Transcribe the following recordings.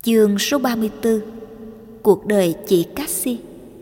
Chương số 34. Cuộc đời chị Cassie.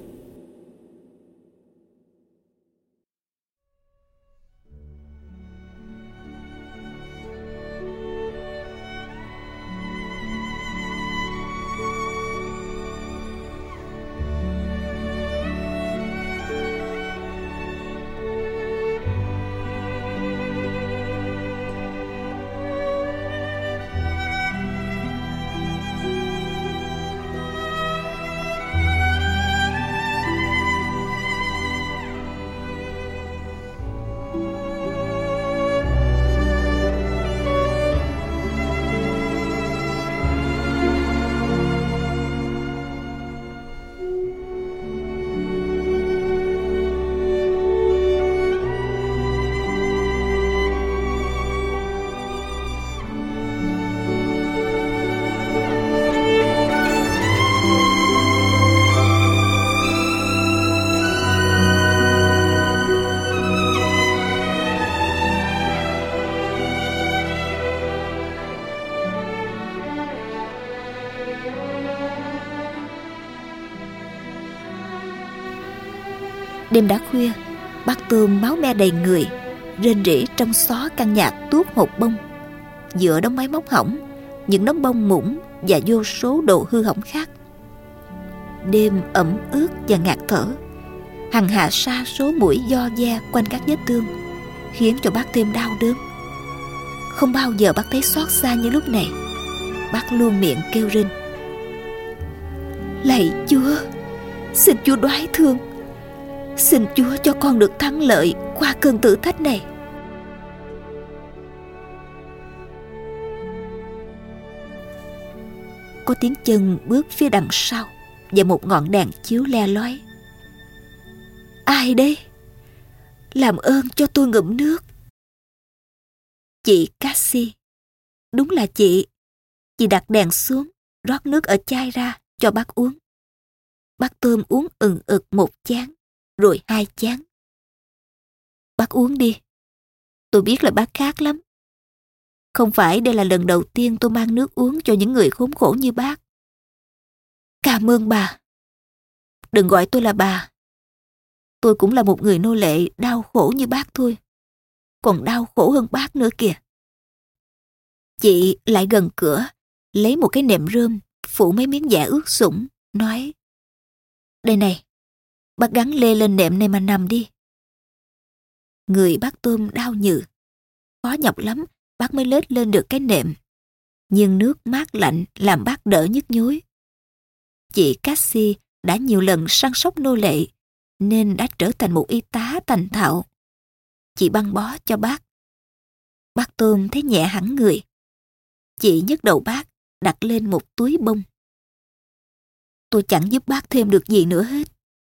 Đêm đã khuya, bác Tôm máu me đầy người, rên rỉ trong xó căn nhà tuốt hột bông. Giữa đống máy móc hỏng, những đống bông muỗng và vô số đồ hư hỏng khác. Đêm ẩm ướt và ngạt thở, hằng hạ sa số mũi do ve quanh các vết thương, khiến cho bác thêm đau đớn. Không bao giờ bác thấy xót xa như lúc này. Bác luôn miệng kêu rên: "Lạy Chúa, xin Chúa đoái thương, xin Chúa cho con được thắng lợi qua cơn thử thách này." Có tiếng chân bước phía đằng sau và một ngọn đèn chiếu le lói. "Ai đấy? Làm ơn cho tôi ngụm nước." Chị Cassie. Đúng là chị. Chị đặt đèn xuống, rót nước ở chai ra cho bác uống. Bác Tôm uống ừng ực một chén, rồi 2 chén. "Bác uống đi. Tôi biết là bác khát lắm. Không phải đây là lần đầu tiên tôi mang nước uống cho những người khốn khổ như bác." "Cảm ơn bà." "Đừng gọi tôi là bà. Tôi cũng là một người nô lệ đau khổ như bác thôi. Còn đau khổ hơn bác nữa kìa." Chị lại gần cửa, lấy một cái nệm rơm, phủ mấy miếng vải ướt sũng, nói: "Đây này, bác gắn lê lên nệm này mà nằm đi." Người bác Tôm đau nhừ. Khó nhọc lắm, bác mới lết lên được cái nệm. Nhưng nước mát lạnh làm bác đỡ nhức nhối. Chị Cassie đã nhiều lần săn sóc nô lệ, nên đã trở thành một y tá thành thạo. Chị băng bó cho bác. Bác Tôm thấy nhẹ hẳn người. Chị nhấc đầu bác, đặt lên một túi bông. "Tôi chẳng giúp bác thêm được gì nữa hết."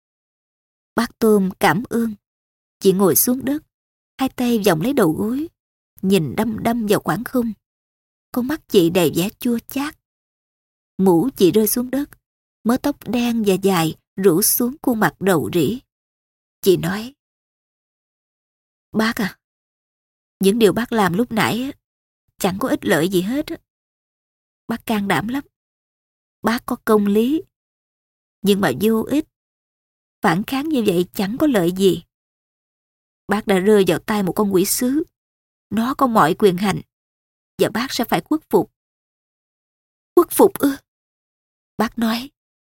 Bác Tôm cảm ơn. Chị ngồi xuống đất, 2 tay vòng lấy đầu gối, nhìn đăm đăm vào khoảng không. Con mắt chị đầy vẻ chua chát. Mũ chị rơi xuống đất, mớ tóc đen và dài rủ xuống khuôn mặt rầu rĩ. Chị nói: "Bác à, những điều bác làm lúc nãy chẳng có ích lợi gì hết. Bác can đảm lắm. Bác có công lý. Nhưng mà vô ích. Phản kháng như vậy chẳng có lợi gì. Bác đã rơi vào tay một con quỷ sứ. Nó có mọi quyền hành. Và bác sẽ phải khuất phục." "Khuất phục ư?" Bác nói.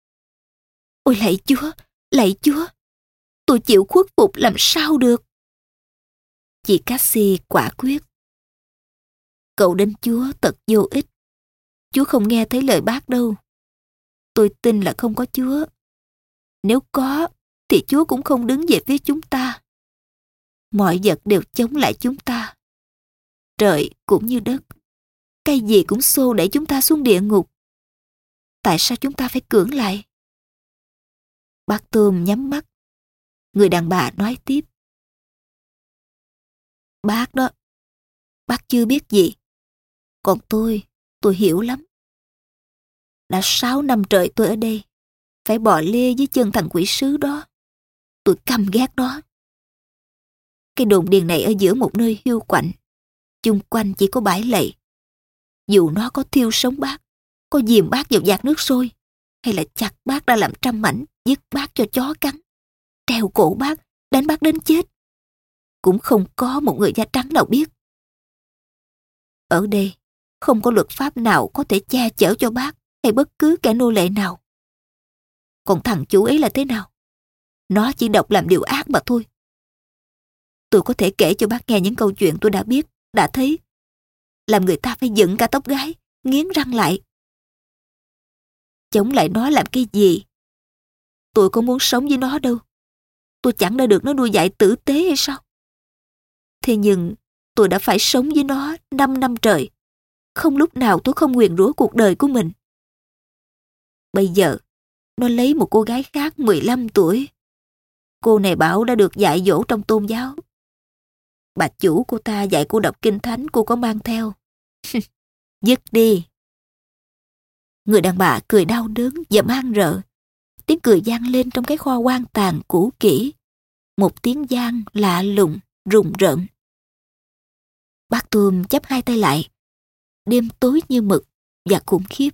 "Ôi lạy Chúa, lạy Chúa, tôi chịu khuất phục làm sao được." Chị Cassie quả quyết. "Cậu đến Chúa thật vô ích. Chúa không nghe thấy lời bác đâu. Tôi tin là không có Chúa. Nếu có, thì Chúa cũng không đứng về phía chúng ta. Mọi vật đều chống lại chúng ta. Trời cũng như đất. Cái gì cũng xô đẩy chúng ta xuống địa ngục. Tại sao chúng ta phải cưỡng lại?" Bác Tôm nhắm mắt. Người đàn bà nói tiếp: "Bác đó, bác chưa biết gì. Còn tôi hiểu lắm. Đã 6 năm trời tôi ở đây, phải bò lê dưới chân thằng quỷ sứ đó. Tôi căm ghét nó. Cái đồn điền này ở giữa một nơi hiu quạnh, chung quanh chỉ có bãi lầy. Dù nó có thiêu sống bác, có dìm bác vào vạc nước sôi, hay là chặt bác ra làm trăm mảnh, dứt bác cho chó cắn, treo cổ bác, đánh bác đến chết. Cũng không có một người da trắng nào biết. Ở đây, không có luật pháp nào có thể che chở cho bác hay bất cứ kẻ nô lệ nào. Còn thằng chủ ấy là thế nào? Nó chỉ độc làm điều ác mà thôi. Tôi có thể kể cho bác nghe những câu chuyện tôi đã biết, đã thấy, làm người ta phải dựng cả tóc gáy, nghiến răng lại. Chống lại nó làm cái gì? Tôi có muốn sống với nó đâu. Tôi chẳng đã được nó nuôi dạy tử tế hay sao? Thế nhưng tôi đã phải sống với nó 5 năm trời. Không lúc nào tôi không nguyền rủa cuộc đời của mình. Bây giờ, nó lấy một cô gái khác 15 tuổi. Cô này bảo đã được dạy dỗ trong tôn giáo. Bà chủ cô ta dạy cô đọc kinh thánh, cô có mang theo. Dứt đi. Người đàn bà cười đau đớn và man rợ. Tiếng cười vang lên trong cái kho quan tàn cũ kỹ. Một tiếng vang lạ lùng, rùng rợn. Bác Tôm chắp hai tay lại. Đêm tối như mực và khủng khiếp.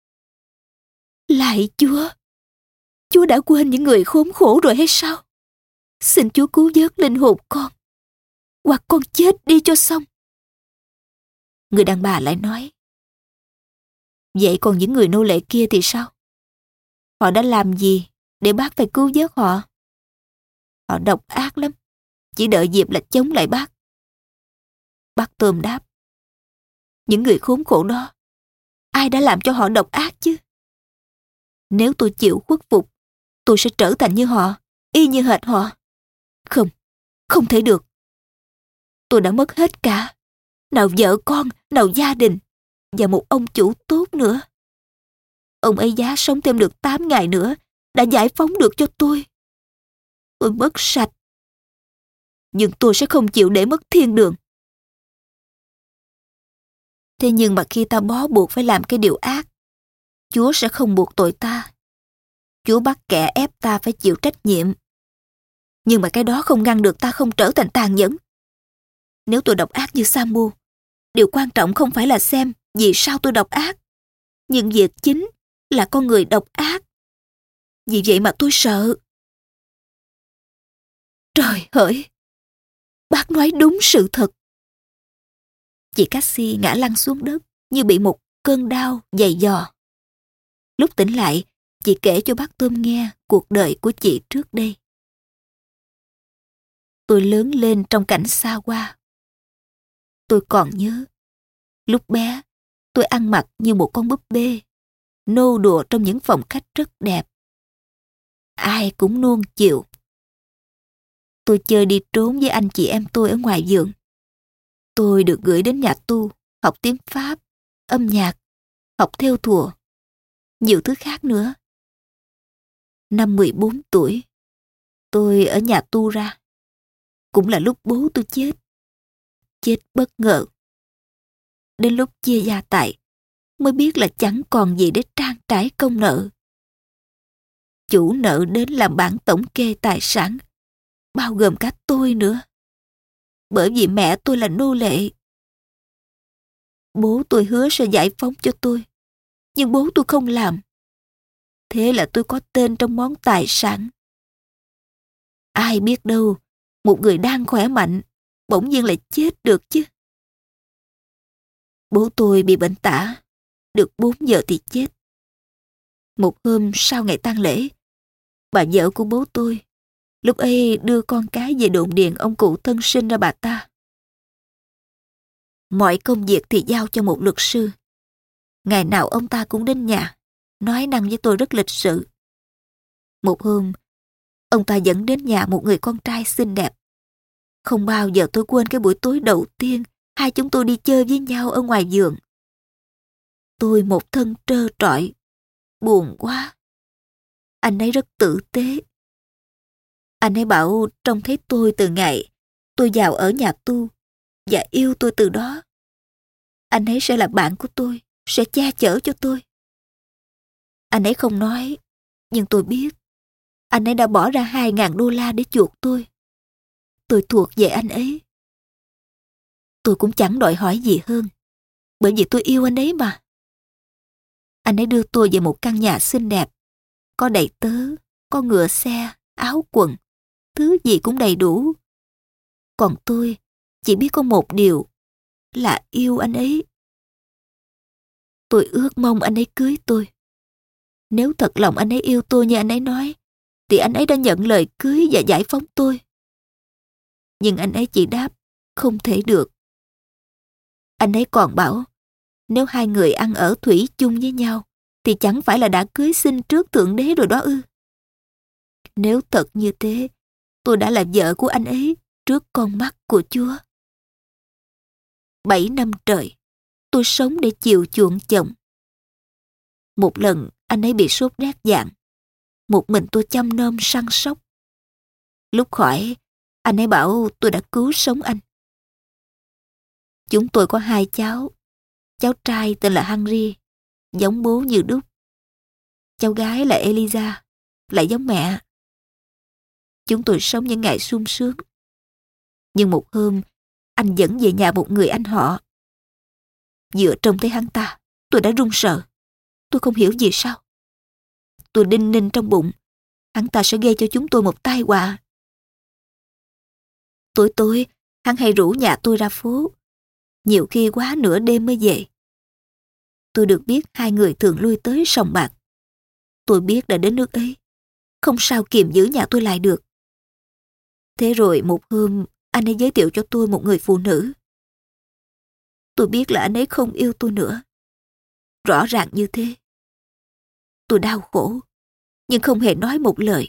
Lạy Chúa! Chúa đã quên những người khốn khổ rồi hay sao? Xin Chúa cứu vớt linh hồn con. Hoặc con chết đi cho xong. Người đàn bà lại nói. Vậy còn những người nô lệ kia thì sao? Họ đã làm gì để bác phải cứu vớt họ? Họ độc ác lắm. Chỉ đợi dịp là chống lại bác. Bác Tôm đáp. Những người khốn khổ đó, ai đã làm cho họ độc ác chứ? Nếu tôi chịu khuất phục, tôi sẽ trở thành như họ, y như hệt họ. Không, không thể được. Tôi đã mất hết cả. Nào vợ con, nào gia đình, và một ông chủ tốt nữa. Ông ấy giá sống thêm được 8 ngày nữa, đã giải phóng được cho tôi. Tôi mất sạch. Nhưng tôi sẽ không chịu để mất thiên đường. Thế nhưng mà khi ta bó buộc phải làm cái điều ác, Chúa sẽ không buộc tội ta. Chúa bắt kẻ ép ta phải chịu trách nhiệm. Nhưng mà cái đó không ngăn được ta không trở thành tàn nhẫn. Nếu tôi độc ác như Samu, điều quan trọng không phải là xem vì sao tôi độc ác, nhưng việc chính là con người độc ác. Vì vậy mà tôi sợ. Trời hỡi! Bác nói đúng sự thật. Chị Cassie ngã lăn xuống đất như bị một cơn đau dày dò. Lúc tỉnh lại, chị kể cho bác Tôm nghe cuộc đời của chị trước đây. Tôi lớn lên trong cảnh xa hoa. Tôi còn nhớ, lúc bé, tôi ăn mặc như một con búp bê, nô đùa trong những phòng khách rất đẹp. Ai cũng nuông chiều. Tôi chơi đi trốn với anh chị em tôi ở ngoài vườn. Tôi được gửi đến nhà tu, học tiếng Pháp, âm nhạc, học thêu thùa, nhiều thứ khác nữa. Năm 14 tuổi, tôi ở nhà tu ra. Cũng là lúc bố tôi chết. Chết bất ngờ. Đến lúc chia gia tài, mới biết là chẳng còn gì để trang trải công nợ. Chủ nợ đến làm bản tổng kê tài sản, bao gồm cả tôi nữa. Bởi vì mẹ tôi là nô lệ. Bố tôi hứa sẽ giải phóng cho tôi, nhưng bố tôi không làm. Thế là tôi có tên trong món tài sản. Ai biết đâu, một người đang khỏe mạnh, bỗng nhiên lại chết được chứ. Bố tôi bị bệnh tả, được 4 giờ thì chết. Một hôm sau ngày tang lễ, bà vợ của bố tôi, lúc ấy đưa con cái về đồn điền ông cụ thân sinh ra bà ta. Mọi công việc thì giao cho một luật sư. Ngày nào ông ta cũng đến nhà, nói năng với tôi rất lịch sự. Một hôm, ông ta dẫn đến nhà một người con trai xinh đẹp. Không bao giờ tôi quên cái buổi tối đầu tiên hai chúng tôi đi chơi với nhau ở ngoài vườn. Tôi một thân trơ trọi, buồn quá. Anh ấy rất tử tế. Anh ấy bảo trông thấy tôi từ ngày tôi vào ở nhà tu và yêu tôi từ đó. Anh ấy sẽ là bạn của tôi, sẽ che chở cho tôi. Anh ấy không nói, nhưng tôi biết. Anh ấy đã bỏ ra $2.000 để chuộc tôi. Tôi thuộc về anh ấy. Tôi cũng chẳng đòi hỏi gì hơn, bởi vì tôi yêu anh ấy mà. Anh ấy đưa tôi về một căn nhà xinh đẹp, có đầy tớ, có ngựa xe, áo quần, thứ gì cũng đầy đủ. Còn tôi chỉ biết có một điều là yêu anh ấy. Tôi ước mong anh ấy cưới tôi. Nếu thật lòng anh ấy yêu tôi như anh ấy nói, thì anh ấy đã nhận lời cưới và giải phóng tôi. Nhưng anh ấy chỉ đáp, không thể được. Anh ấy còn bảo, nếu hai người ăn ở thủy chung với nhau, thì chẳng phải là đã cưới xin trước Thượng Đế rồi đó ư? Nếu thật như thế, tôi đã là vợ của anh ấy trước con mắt của Chúa. 7 năm trời, tôi sống để chiều chuộng chồng. Một lần anh ấy bị sốt rét vàng, một mình tôi chăm nom săn sóc. Lúc khỏi, anh ấy bảo tôi đã cứu sống anh. Chúng tôi có 2 cháu. Cháu trai tên là Henry, giống bố như đúc. Cháu gái là Eliza, lại giống mẹ. Chúng tôi sống những ngày sung sướng. Nhưng một hôm, anh dẫn về nhà một người anh họ. Vừa trông thấy hắn ta, tôi đã run sợ. Tôi không hiểu vì sao. Tôi đinh ninh trong bụng, hắn ta sẽ gây cho chúng tôi một tai họa. Tối tối, hắn hay rủ nhà tôi ra phố. Nhiều khi quá nửa đêm mới về. Tôi được biết hai người thường lui tới sòng bạc. Tôi biết đã đến nước ấy, không sao kiềm giữ nhà tôi lại được. Thế rồi một hôm, anh ấy giới thiệu cho tôi một người phụ nữ. Tôi biết là anh ấy không yêu tôi nữa. Rõ ràng như thế. Tôi đau khổ, nhưng không hề nói một lời.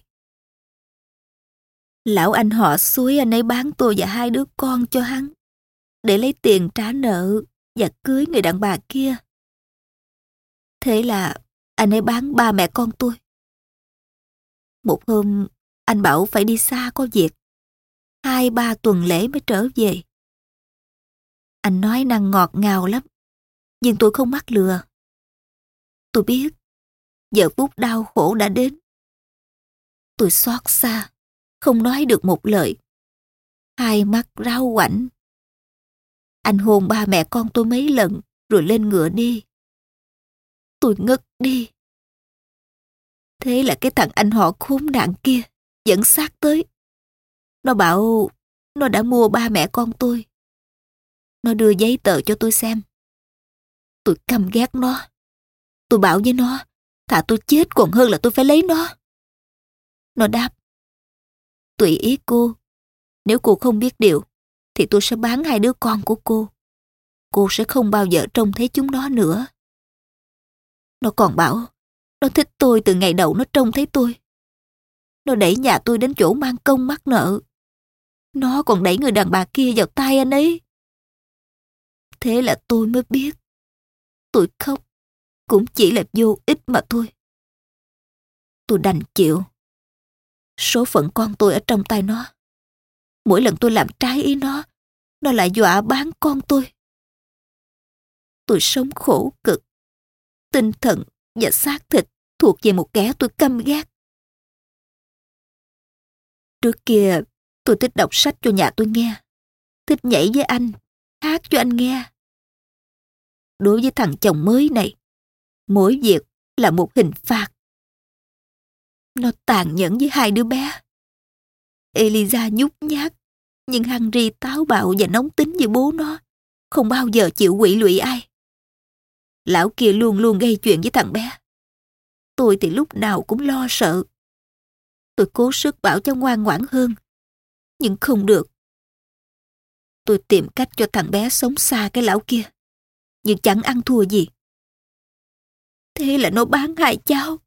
Lão anh họ xúi anh ấy bán tôi và 2 đứa con cho hắn, để lấy tiền trả nợ và cưới người đàn bà kia. Thế là anh ấy bán 3 mẹ con tôi. Một hôm, anh bảo phải đi xa có việc. 2-3 tuần lễ mới trở về. Anh nói năng ngọt ngào lắm, nhưng tôi không mắc lừa. Tôi biết, giờ phút đau khổ đã đến. Tôi xót xa, không nói được một lời. 2 mắt rau quảnh. Anh hôn 3 mẹ con tôi mấy lần, rồi lên ngựa đi. Tôi ngất đi. Thế là cái thằng anh họ khốn nạn kia dẫn xác tới. Nó bảo nó đã mua 3 mẹ con tôi. Nó đưa giấy tờ cho tôi xem. Tôi căm ghét nó. Tôi bảo với nó, thà tôi chết còn hơn là tôi phải lấy nó. Nó đáp, tùy ý cô. Nếu cô không biết điều, thì tôi sẽ bán 2 đứa con của cô. Cô sẽ không bao giờ trông thấy chúng nó nữa. Nó còn bảo, nó thích tôi từ ngày đầu nó trông thấy tôi. Nó đẩy nhà tôi đến chỗ mang công mắc nợ. Nó còn đẩy người đàn bà kia vào tay anh ấy. Thế là tôi mới biết, tôi khóc cũng chỉ là vô ích mà thôi. Tôi đành chịu. Số phận con tôi ở trong tay nó. Mỗi lần tôi làm trái ý nó lại dọa bán con tôi. Tôi sống khổ cực. Tinh thần và xác thịt thuộc về một kẻ tôi căm ghét. Trước kia, tôi thích đọc sách cho nhà tôi nghe. Thích nhảy với anh, hát cho anh nghe. Đối với thằng chồng mới này, mỗi việc là một hình phạt. Nó tàn nhẫn với 2 đứa bé. Eliza nhút nhát, nhưng Henry táo bạo và nóng tính như bố nó, không bao giờ chịu quỵ lụy ai. Lão kia luôn luôn gây chuyện với thằng bé. Tôi thì lúc nào cũng lo sợ. Tôi cố sức bảo cháu ngoan ngoãn hơn, nhưng không được. Tôi tìm cách cho thằng bé sống xa cái lão kia, nhưng chẳng ăn thua gì. Thế là nó bán 2 cháu.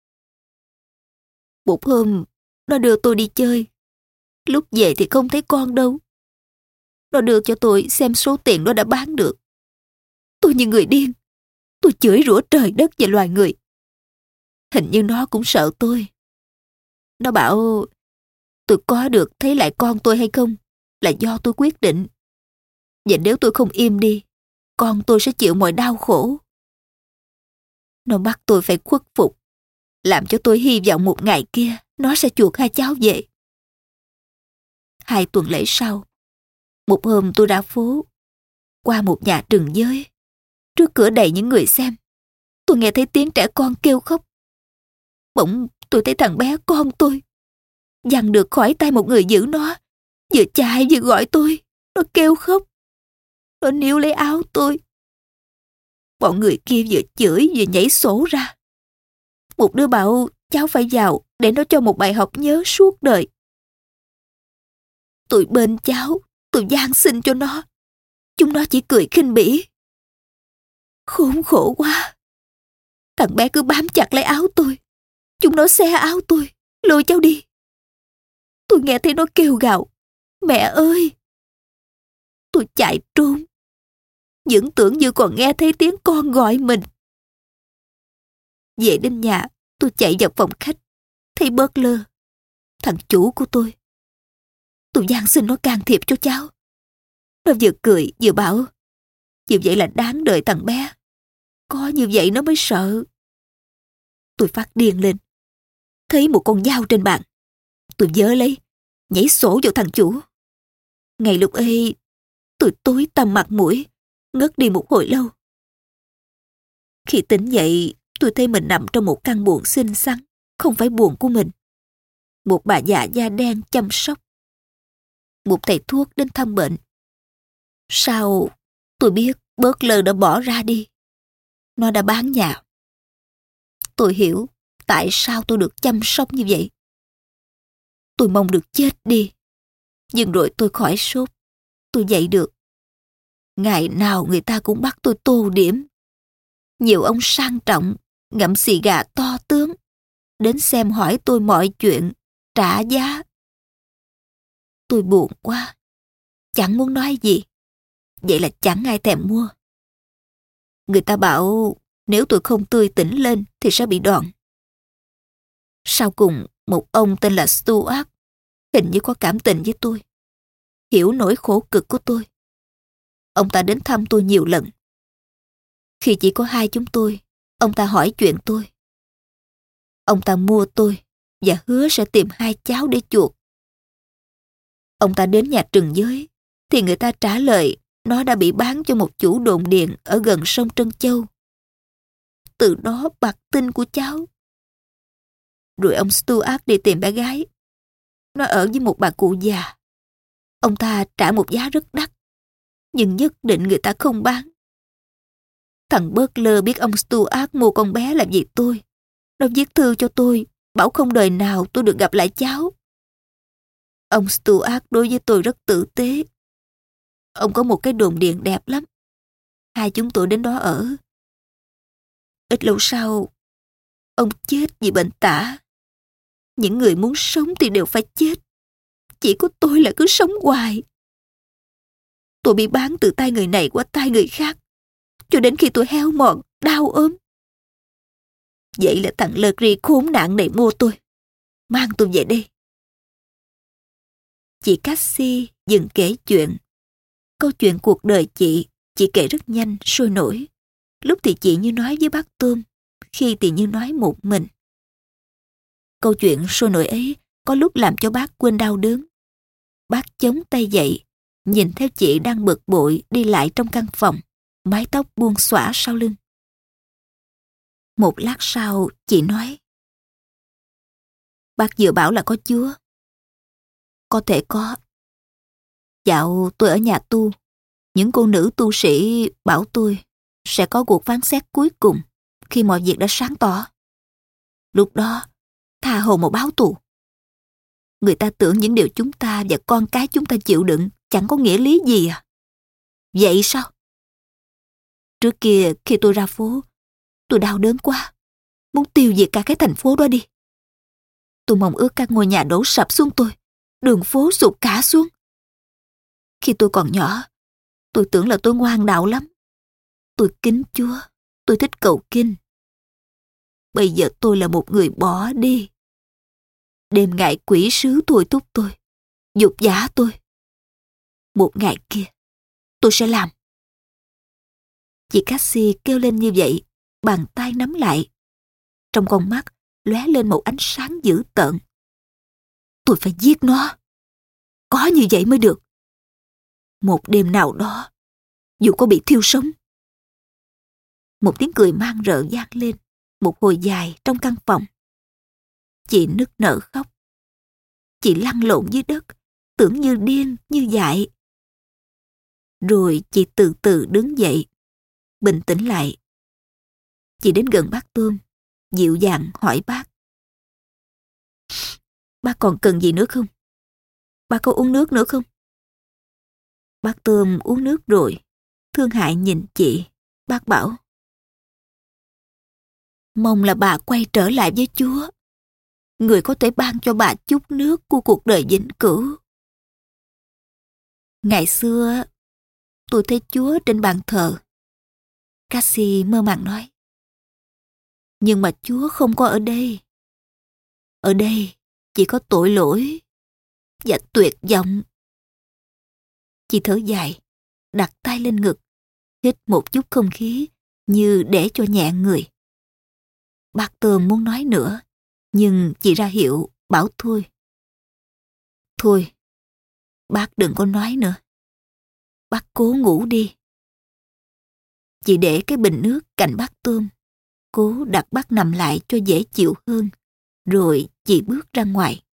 Một hôm, nó đưa tôi đi chơi. Lúc về thì không thấy con đâu. Nó đưa cho tôi xem số tiền nó đã bán được. Tôi như người điên. Tôi chửi rủa trời đất và loài người. Hình như nó cũng sợ tôi. Nó bảo tôi có được thấy lại con tôi hay không là do tôi quyết định. Và nếu tôi không im đi, con tôi sẽ chịu mọi đau khổ. Nó bắt tôi phải khuất phục, làm cho tôi hy vọng một ngày kia nó sẽ chuộc 2 cháu về. 2 tuần lễ sau, một hôm tôi ra phố, qua một nhà trừng giới. Trước cửa đầy những người xem. tôi nghe thấy tiếng trẻ con kêu khóc. Bỗng tôi thấy thằng bé con tôi giằng được khỏi tay một người giữ nó, vừa chạy vừa gọi tôi. Nó kêu khóc. Nó níu lấy áo tôi. Bọn người kia vừa chửi vừa nhảy sổ ra. Một đứa bảo cháu phải vào để nó cho một bài học nhớ suốt đời. Tôi bên cháu, tôi van xin cho nó. Chúng nó chỉ cười khinh bỉ. Khốn khổ quá. Thằng bé cứ bám chặt lấy áo tôi. Chúng nó xé áo tôi, lôi cháu đi. Tôi nghe thấy nó kêu gào, mẹ ơi. Tôi chạy trốn, vẫn tưởng như còn nghe thấy tiếng con gọi mình. Về đến nhà, tôi chạy vào phòng khách, thấy Butler, thằng chủ của tôi. Tôi van xin nó can thiệp cho cháu. Nó vừa cười vừa bảo, như vậy là đáng đợi thằng bé. Có như vậy nó mới sợ. Tôi phát điên lên. Thấy một con dao trên bàn, tôi vớ lấy, nhảy sổ vào thằng chủ. Ngay lúc ấy, tôi tối tăm mặt mũi, ngất đi một hồi lâu. Khi tỉnh dậy, tôi thấy mình nằm trong một căn buồng xinh xắn, không phải buồng của mình. Một bà già da đen chăm sóc. Một thầy thuốc đến thăm bệnh. Sau, tôi biết Butler đã bỏ ra đi. Nó đã bán nhà. Tôi hiểu tại sao tôi được chăm sóc như vậy. Tôi mong được chết đi. Nhưng rồi tôi khỏi sốt. Tôi dậy được. Ngày nào người ta cũng bắt tôi tô điểm. Nhiều ông sang trọng, ngậm xì gà to tướng, đến xem hỏi tôi mọi chuyện, trả giá. Tôi buồn quá. Chẳng muốn nói gì. Vậy là chẳng ai thèm mua. Người ta bảo nếu tôi không tươi tỉnh lên thì sẽ bị đòn. Sau cùng, một ông tên là Stuart hình như có cảm tình với tôi, hiểu nỗi khổ cực của tôi. Ông ta đến thăm tôi nhiều lần. Khi chỉ có hai chúng tôi, ông ta hỏi chuyện tôi. Ông ta mua tôi và hứa sẽ tìm hai cháu để chuộc. Ông ta đến nhà trừng giới thì người ta trả lời nó đã bị bán cho một chủ đồn điền ở gần sông Trân Châu. Từ đó bặt tin của cháu. Rồi ông Stuart đi tìm bé gái. Nó ở với một bà cụ già. Ông ta trả một giá rất đắt, nhưng nhất định người ta không bán. Thằng Butler biết ông Stuart mua con bé là vì tôi. Nó viết thư cho tôi, bảo không đời nào tôi được gặp lại cháu. Ông Stuart đối với tôi rất tử tế. Ông có một cái đồn điền đẹp lắm. Hai chúng tôi đến đó ở. Ít lâu sau, ông chết vì bệnh tả. Những người muốn sống thì đều phải chết. Chỉ có tôi là cứ sống hoài. Tôi bị bán từ tay người này qua tay người khác, cho đến khi tôi héo mòn, đau ốm. Vậy là thằng Legree khốn nạn này mua tôi, mang tôi về đây. Chị Cassie dừng kể chuyện. Câu chuyện cuộc đời chị kể rất nhanh, sôi nổi. Lúc thì chị như nói với bác Tôm, khi thì như nói một mình. Câu chuyện sôi nổi ấy có lúc làm cho bác quên đau đớn. Bác chống tay dậy, nhìn theo chị đang bực bội đi lại trong căn phòng, mái tóc buông xõa sau lưng. Một lát sau, chị nói: Bác vừa bảo là có Chúa. Có thể có. Dạo tôi ở nhà tu, những cô nữ tu sĩ bảo tôi sẽ có cuộc phán xét cuối cùng khi mọi việc đã sáng tỏ. Lúc đó, tha hồ mà báo thù. Người ta tưởng những điều chúng ta và con cái chúng ta chịu đựng chẳng có nghĩa lý gì à? Vậy sao? Trước kia khi tôi ra phố, tôi đau đớn quá, muốn tiêu diệt cả cái thành phố đó đi. Tôi mong ước các ngôi nhà đổ sập xuống tôi, đường phố sụp cả xuống. Khi tôi còn nhỏ, tôi tưởng là tôi ngoan đạo lắm. Tôi kính Chúa, tôi thích cầu kinh. Bây giờ tôi là một người bỏ đi. Đêm ngày quỷ sứ thôi thúc tôi, dục giả tôi. Một ngày kia, tôi sẽ làm. Chị Cassie kêu lên như vậy, bàn tay nắm lại. Trong con mắt lóe lên một ánh sáng dữ tợn. Tôi phải giết nó. Có như vậy mới được. Một đêm nào đó, dù có bị thiêu sống. Một tiếng cười man rợ vang lên, một hồi dài trong căn phòng. Chị nức nở khóc. Chị lăn lộn dưới đất, tưởng như điên, như dại. Rồi chị từ từ đứng dậy, bình tĩnh lại. Chị đến gần bác Tôm, dịu dàng hỏi bác. Bác còn cần gì nữa không? Bác có uống nước nữa không? Bác Tôm uống nước rồi, thương hại nhìn chị. Bác bảo, mong là bà quay trở lại với Chúa. Người có thể ban cho bà chút nước của cuộc đời vĩnh cửu. Ngày xưa, tôi thấy Chúa trên bàn thờ. Cassie mơ màng nói. Nhưng mà Chúa không có ở đây. Ở đây chỉ có tội lỗi và tuyệt vọng. Chị thở dài, đặt tay lên ngực, hít một chút không khí như để cho nhẹ người. Bác Tôm muốn nói nữa, nhưng chị ra hiệu, bảo thôi. Thôi, bác đừng có nói nữa. Bác cố ngủ đi. Chị để cái bình nước cạnh bác Tôm, cố đặt bác nằm lại cho dễ chịu hơn, rồi chị bước ra ngoài.